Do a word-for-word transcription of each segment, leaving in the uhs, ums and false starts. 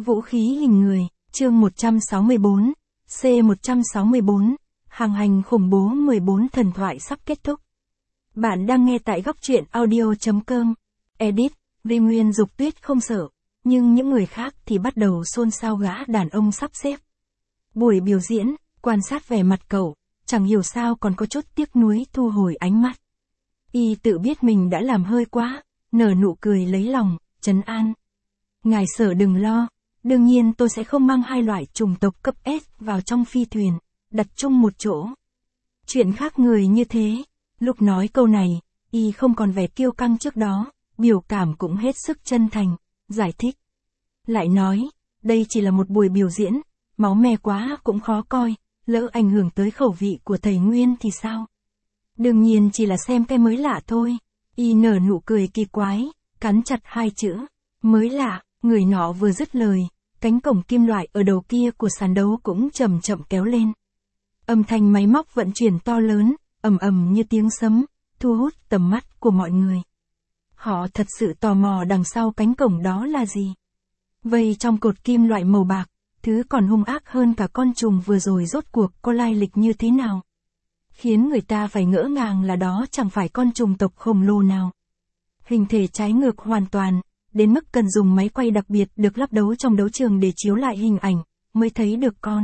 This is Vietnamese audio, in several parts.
Vũ khí hình người, chương một trăm sáu mươi tư, C một trăm sáu mươi tư, hàng hành khủng bố mười bốn thần thoại sắp kết thúc. Bạn đang nghe tại góc truyện audio chấm com. Edit, Vi Nguyên Dục Tuyết không sợ, nhưng những người khác thì bắt đầu xôn xao gã đàn ông sắp xếp. Buổi biểu diễn, quan sát vẻ mặt cậu, chẳng hiểu sao còn có chút tiếc nuối thu hồi ánh mắt. Y tự biết mình đã làm hơi quá, nở nụ cười lấy lòng, trấn an. Ngài Sở đừng lo, đương nhiên tôi sẽ không mang hai loại chủng tộc cấp S vào trong phi thuyền, đặt chung một chỗ. Chuyện khác người như thế, lúc nói câu này, Y không còn vẻ kiêu căng trước đó, biểu cảm cũng hết sức chân thành, giải thích. Lại nói, đây chỉ là một buổi biểu diễn, máu me quá cũng khó coi, lỡ ảnh hưởng tới khẩu vị của thầy Nguyên thì sao? Đương nhiên chỉ là xem cái mới lạ thôi. Y nở nụ cười kỳ quái, cắn chặt hai chữ, mới lạ. Người nọ vừa dứt lời, cánh cổng kim loại ở đầu kia của sàn đấu cũng chậm chậm kéo lên. Âm thanh máy móc vận chuyển to lớn, ầm ầm như tiếng sấm, thu hút tầm mắt của mọi người. Họ thật sự tò mò đằng sau cánh cổng đó là gì. Vây trong cột kim loại màu bạc, thứ còn hung ác hơn cả con trùng vừa rồi rốt cuộc có lai lịch như thế nào. Khiến người ta phải ngỡ ngàng là đó chẳng phải con trùng tộc khổng lồ nào. Hình thể trái ngược hoàn toàn, đến mức cần dùng máy quay đặc biệt được lắp đấu trong đấu trường để chiếu lại hình ảnh, mới thấy được con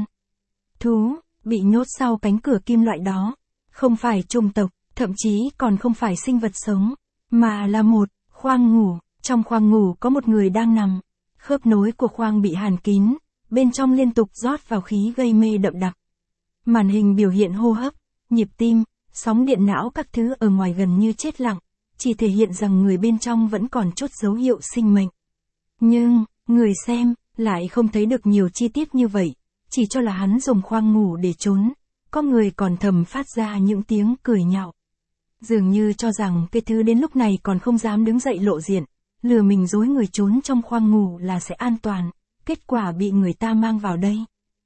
thú bị nhốt sau cánh cửa kim loại đó. Không phải chủng tộc, thậm chí còn không phải sinh vật sống, mà là một khoang ngủ. Trong khoang ngủ có một người đang nằm, khớp nối của khoang bị hàn kín, bên trong liên tục rót vào khí gây mê đậm đặc. Màn hình biểu hiện hô hấp, nhịp tim, sóng điện não các thứ ở ngoài gần như chết lặng, chỉ thể hiện rằng người bên trong vẫn còn chút dấu hiệu sinh mệnh. Nhưng, người xem, lại không thấy được nhiều chi tiết như vậy, chỉ cho là hắn dùng khoang ngủ để trốn, có người còn thầm phát ra những tiếng cười nhạo. Dường như cho rằng cái thứ đến lúc này còn không dám đứng dậy lộ diện, lừa mình dối người trốn trong khoang ngủ là sẽ an toàn, kết quả bị người ta mang vào đây.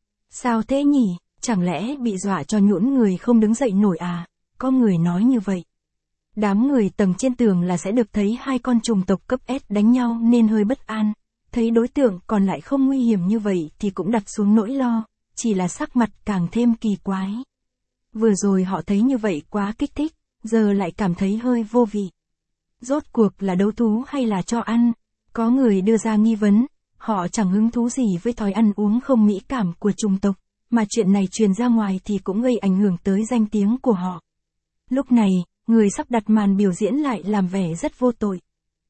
Sao thế nhỉ, chẳng lẽ bị dọa cho nhũn người không đứng dậy nổi à, có người nói như vậy. Đám người tầng trên tường là sẽ được thấy hai con trùng tộc cấp S đánh nhau nên hơi bất an, thấy đối tượng còn lại không nguy hiểm như vậy thì cũng đặt xuống nỗi lo, chỉ là sắc mặt càng thêm kỳ quái. Vừa rồi họ thấy như vậy quá kích thích, giờ lại cảm thấy hơi vô vị. Rốt cuộc là đấu thú hay là cho ăn? Có người đưa ra nghi vấn, họ chẳng hứng thú gì với thói ăn uống không mỹ cảm của trùng tộc, mà chuyện này truyền ra ngoài thì cũng gây ảnh hưởng tới danh tiếng của họ. Lúc này, người sắp đặt màn biểu diễn lại làm vẻ rất vô tội.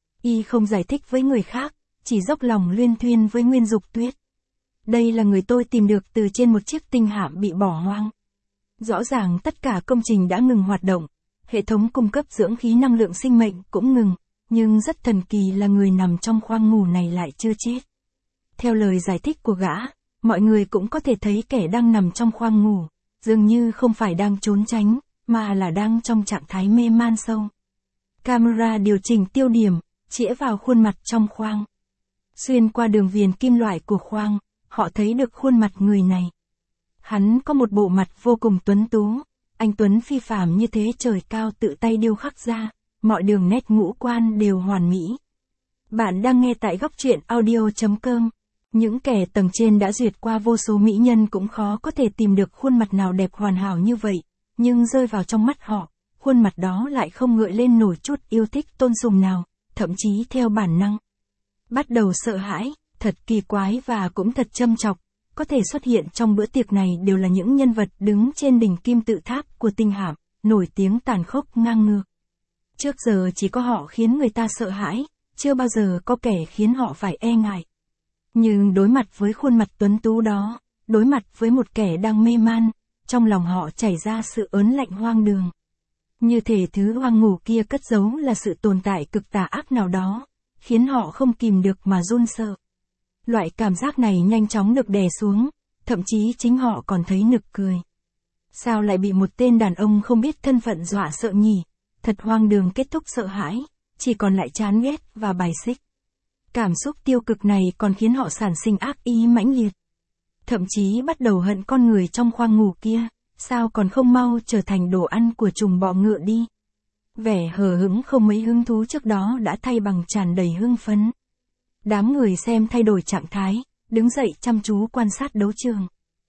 Y không giải thích với người khác, chỉ dốc lòng luyên thuyên với Nguyên Dục Tuyết. Đây là người tôi tìm được từ trên một chiếc tinh hạm bị bỏ hoang. Rõ ràng tất cả công trình đã ngừng hoạt động, hệ thống cung cấp dưỡng khí năng lượng sinh mệnh cũng ngừng, nhưng rất thần kỳ là người nằm trong khoang ngủ này lại chưa chết. Theo lời giải thích của gã, mọi người cũng có thể thấy kẻ đang nằm trong khoang ngủ, dường như không phải đang trốn tránh, mà là đang trong trạng thái mê man sâu. Camera điều chỉnh tiêu điểm, chĩa vào khuôn mặt trong khoang. Xuyên qua đường viền kim loại của khoang, họ thấy được khuôn mặt người này. Hắn có một bộ mặt vô cùng tuấn tú, anh tuấn phi phàm như thế trời cao tự tay điêu khắc ra, mọi đường nét ngũ quan đều hoàn mỹ. Bạn đang nghe tại góc truyện audio chấm com. Những kẻ tầng trên đã duyệt qua vô số mỹ nhân cũng khó có thể tìm được khuôn mặt nào đẹp hoàn hảo như vậy, nhưng rơi vào trong mắt họ, khuôn mặt đó lại không gợi lên nổi chút yêu thích tôn sùng nào, thậm chí theo bản năng. Bắt đầu sợ hãi, thật kỳ quái và cũng thật châm chọc, có thể xuất hiện trong bữa tiệc này đều là những nhân vật đứng trên đỉnh kim tự tháp của tinh hạm, nổi tiếng tàn khốc ngang ngược. Trước giờ chỉ có họ khiến người ta sợ hãi, chưa bao giờ có kẻ khiến họ phải e ngại. Nhưng đối mặt với khuôn mặt tuấn tú đó, đối mặt với một kẻ đang mê man, trong lòng họ chảy ra sự ớn lạnh hoang đường. Như thể thứ hoang ngủ kia cất giấu là sự tồn tại cực tà ác nào đó, khiến họ không kìm được mà run sợ. Loại cảm giác này nhanh chóng được đè xuống, thậm chí chính họ còn thấy nực cười. Sao lại bị một tên đàn ông không biết thân phận dọa sợ nhỉ? Thật hoang đường. Kết thúc sợ hãi, chỉ còn lại chán ghét và bài xích. Cảm xúc tiêu cực này còn khiến họ sản sinh ác ý mãnh liệt. Thậm chí bắt đầu hận con người trong khoang ngủ kia, sao còn không mau trở thành đồ ăn của trùng bọ ngựa đi. Vẻ hờ hững không mấy hứng thú trước đó đã thay bằng tràn đầy hưng phấn. Đám người xem thay đổi trạng thái, đứng dậy chăm chú quan sát đấu trường.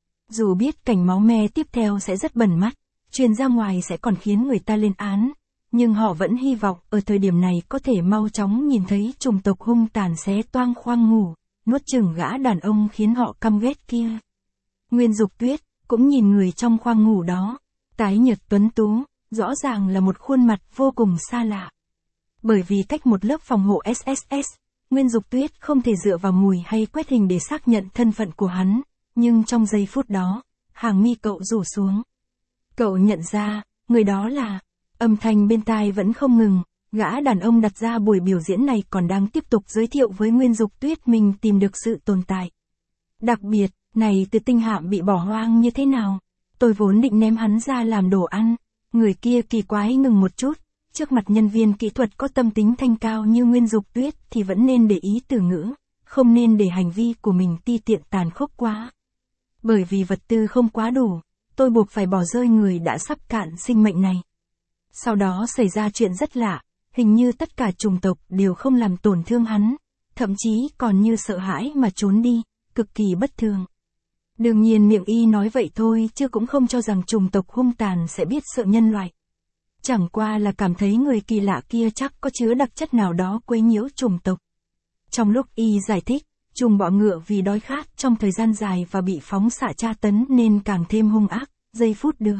Dù biết cảnh máu me tiếp theo sẽ rất bẩn mắt, truyền ra ngoài sẽ còn khiến người ta lên án, nhưng họ vẫn hy vọng ở thời điểm này có thể mau chóng nhìn thấy chủng tộc hung tàn xé toang khoang ngủ, nuốt chửng gã đàn ông khiến họ căm ghét kia. Nguyên Dục Tuyết cũng nhìn người trong khoang ngủ đó, tái nhợt tuấn tú, rõ ràng là một khuôn mặt vô cùng xa lạ. Bởi vì cách một lớp phòng hộ ét ét ét, Nguyên Dục Tuyết không thể dựa vào mùi hay quét hình để xác nhận thân phận của hắn, nhưng trong giây phút đó, hàng mi cậu rủ xuống. Cậu nhận ra, người đó là, âm thanh bên tai vẫn không ngừng, gã đàn ông đặt ra buổi biểu diễn này còn đang tiếp tục giới thiệu với Nguyên Dục Tuyết mình tìm được sự tồn tại. Đặc biệt, này từ tinh hạm bị bỏ hoang như thế nào? Tôi vốn định ném hắn ra làm đồ ăn. Người kia kỳ quái ngừng một chút, trước mặt nhân viên kỹ thuật có tâm tính thanh cao như Nguyên Dục Tuyết thì vẫn nên để ý từ ngữ, không nên để hành vi của mình ti tiện tàn khốc quá. Bởi vì vật tư không quá đủ, tôi buộc phải bỏ rơi người đã sắp cạn sinh mệnh này. Sau đó xảy ra chuyện rất lạ, hình như tất cả chủng tộc đều không làm tổn thương hắn, thậm chí còn như sợ hãi mà trốn đi, cực kỳ bất thường. Đương nhiên miệng y nói vậy thôi chứ cũng không cho rằng chủng tộc hung tàn sẽ biết sợ nhân loại. Chẳng qua là cảm thấy người kỳ lạ kia chắc có chứa đặc chất nào đó quấy nhiễu chủng tộc. Trong lúc y giải thích, trùng bọ ngựa vì đói khát trong thời gian dài và bị phóng xạ tra tấn nên càng thêm hung ác, giây phút được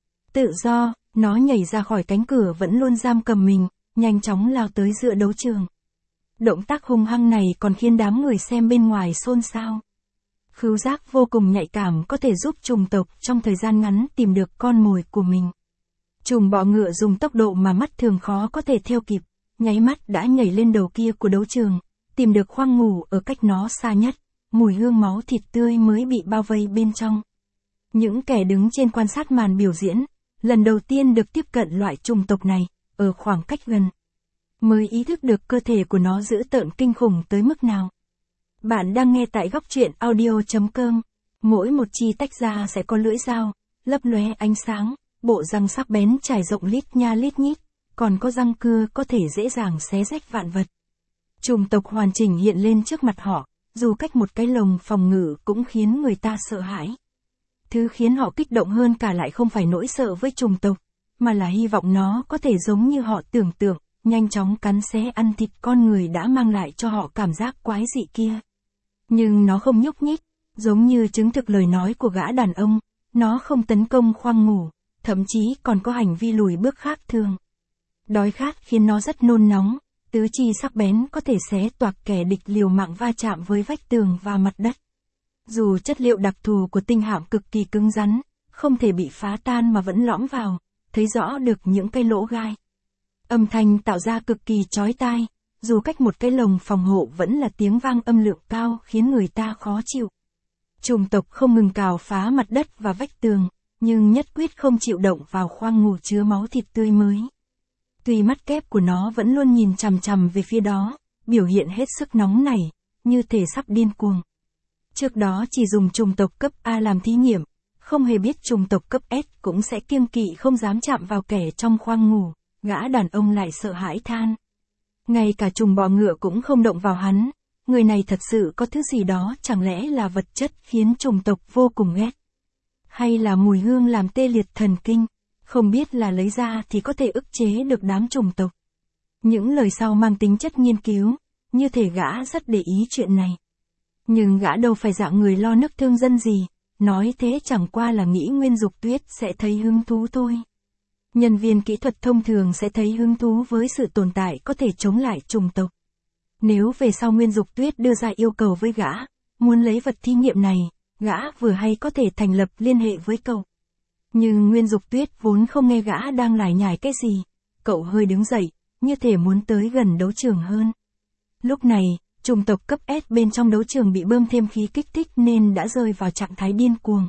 tự do, nó nhảy ra khỏi cánh cửa vẫn luôn giam cầm mình, nhanh chóng lao tới giữa đấu trường. Động tác hung hăng này còn khiến đám người xem bên ngoài xôn xao. Khứu giác vô cùng nhạy cảm có thể giúp trùng tộc trong thời gian ngắn tìm được con mồi của mình. Trùng bọ ngựa dùng tốc độ mà mắt thường khó có thể theo kịp, nháy mắt đã nhảy lên đầu kia của đấu trường, tìm được khoang ngủ ở cách nó xa nhất, mùi hương máu thịt tươi mới bị bao vây bên trong. Những kẻ đứng trên quan sát màn biểu diễn, lần đầu tiên được tiếp cận loại trùng tộc này, ở khoảng cách gần, mới ý thức được cơ thể của nó dữ tợn kinh khủng tới mức nào. Bạn đang nghe tại góc truyện audio chấm com. Mỗi một chi tách ra sẽ có lưỡi dao, lấp lóe ánh sáng, bộ răng sắc bén trải rộng lít nha lít nhít, còn có răng cưa có thể dễ dàng xé rách vạn vật. Chủng tộc hoàn chỉnh hiện lên trước mặt họ, dù cách một cái lồng phòng ngự cũng khiến người ta sợ hãi. Thứ khiến họ kích động hơn cả lại không phải nỗi sợ với chủng tộc, mà là hy vọng nó có thể giống như họ tưởng tượng, nhanh chóng cắn xé ăn thịt con người đã mang lại cho họ cảm giác quái dị kia. Nhưng nó không nhúc nhích, giống như chứng thực lời nói của gã đàn ông, nó không tấn công khoang ngủ, thậm chí còn có hành vi lùi bước khác thường. Đói khát khiến nó rất nôn nóng, tứ chi sắc bén có thể xé toạc kẻ địch liều mạng va chạm với vách tường và mặt đất. Dù chất liệu đặc thù của tinh hạm cực kỳ cứng rắn, không thể bị phá tan mà vẫn lõm vào, thấy rõ được những cái lỗ gai. Âm thanh tạo ra cực kỳ chói tai, dù cách một cái lồng phòng hộ vẫn là tiếng vang âm lượng cao khiến người ta khó chịu. Chủng tộc không ngừng cào phá mặt đất và vách tường, nhưng nhất quyết không chịu động vào khoang ngủ chứa máu thịt tươi mới. Tuy mắt kép của nó vẫn luôn nhìn chằm chằm về phía đó, biểu hiện hết sức nóng nảy, như thể sắp điên cuồng. Trước đó chỉ dùng chủng tộc cấp A làm thí nghiệm, không hề biết chủng tộc cấp S cũng sẽ kiêng kỵ không dám chạm vào kẻ trong khoang ngủ, gã đàn ông lại sợ hãi than. Ngay cả trùng bọ ngựa cũng không động vào hắn, người này thật sự có thứ gì đó chẳng lẽ là vật chất khiến chủng tộc vô cùng ghét. Hay là mùi hương làm tê liệt thần kinh, không biết là lấy ra thì có thể ức chế được đám chủng tộc. Những lời sau mang tính chất nghiên cứu, như thể gã rất để ý chuyện này. Nhưng gã đâu phải dạng người lo nức thương dân gì, nói thế chẳng qua là nghĩ Nguyên Dục Tuyết sẽ thấy hứng thú thôi. Nhân viên kỹ thuật thông thường sẽ thấy hứng thú với sự tồn tại có thể chống lại chủng tộc. Nếu về sau Nguyên Dục Tuyết đưa ra yêu cầu với gã, muốn lấy vật thí nghiệm này, gã vừa hay có thể thành lập liên hệ với cậu. Nhưng Nguyên Dục Tuyết vốn không nghe gã đang lải nhải cái gì, cậu hơi đứng dậy, như thể muốn tới gần đấu trường hơn. Lúc này, chủng tộc cấp S bên trong đấu trường bị bơm thêm khí kích thích nên đã rơi vào trạng thái điên cuồng.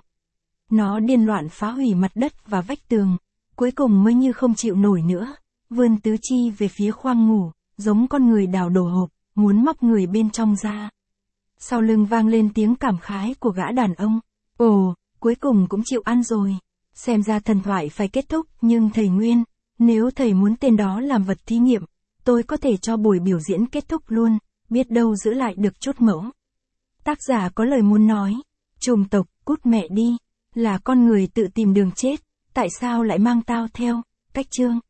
Nó điên loạn phá hủy mặt đất và vách tường, cuối cùng mới như không chịu nổi nữa, vươn tứ chi về phía khoang ngủ, giống con người đào đồ hộp, muốn móc người bên trong ra. Sau lưng vang lên tiếng cảm khái của gã đàn ông. Ồ, cuối cùng cũng chịu ăn rồi. Xem ra thần thoại phải kết thúc, nhưng thầy Nguyên, nếu thầy muốn tên đó làm vật thí nghiệm, tôi có thể cho buổi biểu diễn kết thúc luôn, biết đâu giữ lại được chút mẫu. Tác giả có lời muốn nói. Chùm tộc, cút mẹ đi. Là con người tự tìm đường chết. Tại sao lại mang tao theo? Cách chương.